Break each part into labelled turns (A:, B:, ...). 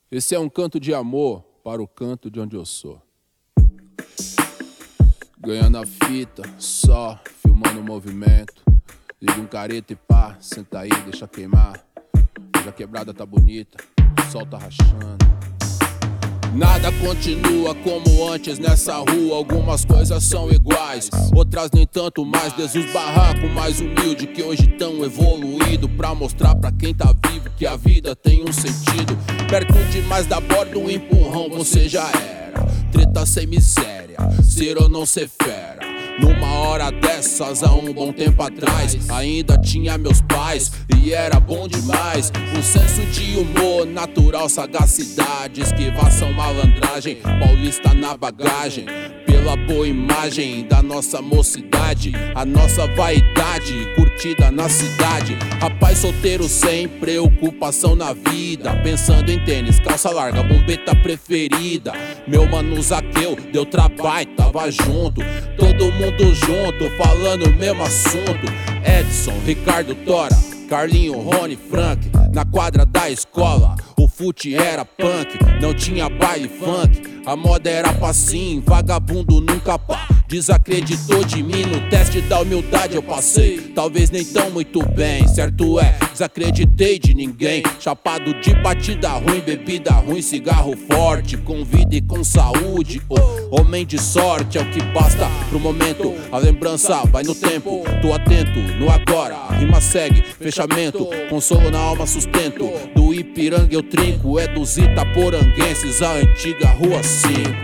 A: Esse é um canto de amor para o canto de onde eu sou. Ganhando a fita, só filmando o movimento. Liga um careta e pá, senta aí, deixa queimar. Hoje a quebrada tá bonita, o sol tá rachando. Nada continua como antes nessa rua. Algumas coisas são iguais, outras nem tanto mais. Desde os barracos mais humildes que hoje tão evoluído, pra mostrar pra quem tá vivo que a vida tem um sentido. Perto demais da borda, um empurrão você já era. Treta sem miséria, ser ou não ser fera. Numa hora dessas, há um bom tempo atrás, ainda tinha meus pais e era bom demais. Um senso de humor, natural sagacidade, esquivação, malandragem, paulista na bagagem. Pela boa imagem da nossa mocidade, a nossa vaidade, curtida na cidade. Rapaz solteiro sem preocupação na vida, pensando em tênis, calça larga, bombeta preferida. Meu mano Zaqueu deu trabalho, tava junto, todo mundo junto, falando o mesmo assunto. Edson, Ricardo Tora, Carlinho, Rony, Frank, na quadra da escola. O fute era punk, não tinha baile funk. A moda era passinho, vagabundo nunca pá. Desacreditou de mim, no teste da humildade eu passei. Talvez nem tão muito bem, certo é, desacreditei de ninguém. Chapado de batida ruim, bebida ruim, cigarro forte, com vida e com saúde. Homem de sorte é o que basta pro momento. A lembrança vai no tempo, tô atento no agora. A rima segue, fechamento, consolo na alma, sustento. Do Ipiranga eu trinco, é dos itaporanguenses, a antiga Rua 5.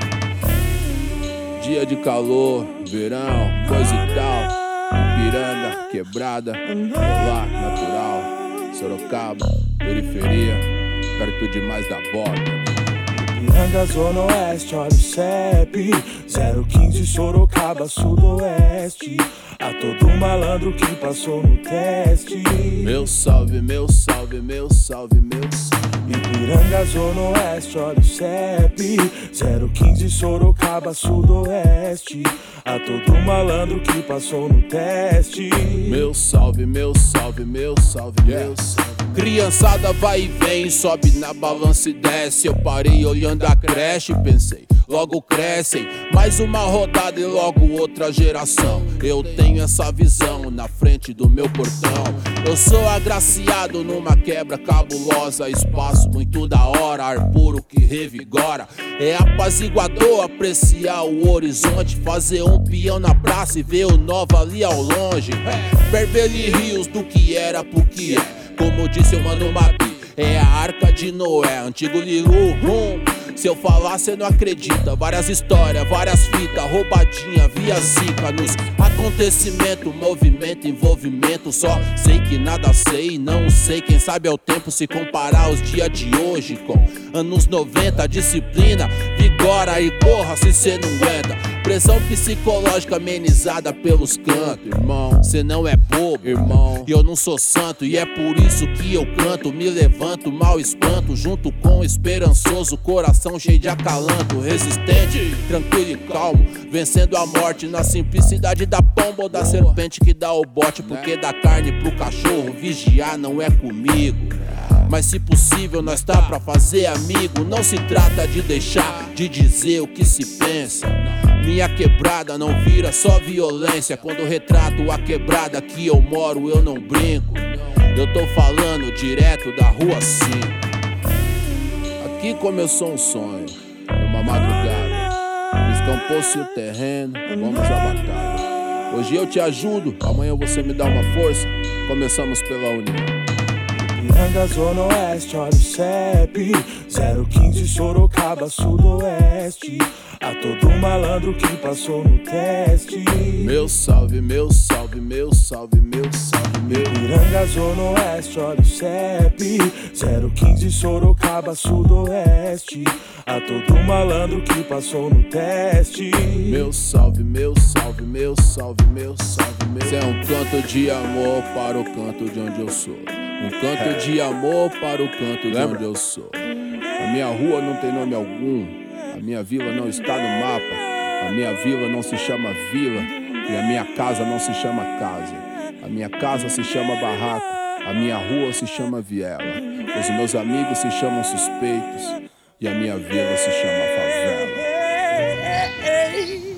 A: Dia de calor, verão, coisa e tal. Ipiranga, quebrada, rolar, natural. Sorocaba, periferia, perto demais da borda.
B: Ipiranga, Zona Oeste, olha o CEP 015 Sorocaba, Sudoeste. A todo malandro que passou no teste.
A: Meu salve, meu salve, meu salve, meu salve.
B: Ipiranga, Zona Oeste, olha o CEP 015 Sorocaba, Sudoeste. A todo malandro que passou no teste.
A: Meu salve, meu salve, meu salve, meu salve. Criançada vai e vem, sobe na balança e desce. Eu parei olhando a creche e pensei, logo crescem, mais uma rodada e logo outra geração. Eu tenho essa visão na frente do meu portão. Eu sou agraciado numa quebra cabulosa, espaço muito da hora, ar puro que revigora. É apaziguador apreciar o horizonte, fazer um peão na praça e ver o Nova ali ao longe. Beverly Hills do que era pro que é. Como disse o Mano Mabi, é a Arca de Noé, antigo Lilu. Se eu falar cê não acredita, várias histórias, várias fitas, roubadinha, via zica nos acontecimento, movimento, envolvimento. Só sei que nada sei, não sei, quem sabe é o tempo se comparar os dias de hoje com anos 90, disciplina, vigora e corra se cê não aguenta. Pressão psicológica amenizada pelos cantos, irmão. Cê não é bobo, irmão, e eu não sou santo, e é por isso que eu canto. Me levanto, mal espanto, junto com esperançoso, coração cheio de acalanto. Resistente, tranquilo e calmo, vencendo a morte na simplicidade da pomba ou da serpente que dá o bote. Porque dá carne pro cachorro, vigiar não é comigo. Mas se possível nós tá pra fazer amigo. Não se trata de deixar de dizer o que se pensa. Minha quebrada não vira só violência. Quando retrato a quebrada que eu moro eu não brinco. Eu tô falando direto da Rua 5. Aqui começou um sonho, uma madrugada. Descampou-se o terreno, vamos à batalha. Hoje eu te ajudo, amanhã você me dá uma força. Começamos pela união.
B: Ipiranga, Zona Oeste, olha o CEP 015 Sorocaba, Sudoeste. A todo malandro que passou no teste.
A: Meu salve, meu salve, meu salve, meu salve, meu.
B: Ipiranga, Zona Oeste, olha o CEP 015 Sorocaba, Sudoeste. A todo malandro que passou no teste.
A: Meu salve, meu salve, meu salve, meu salve, meu. Isso é um canto de amor para o canto de onde eu sou. Um canto de amor para o canto de onde eu sou. A minha rua não tem nome algum, a minha vila não está no mapa. A minha vila não se chama vila e a minha casa não se chama casa. A minha casa se chama barraco, a minha rua se chama viela. Os meus amigos se chamam suspeitos. E a minha vila se chama favela.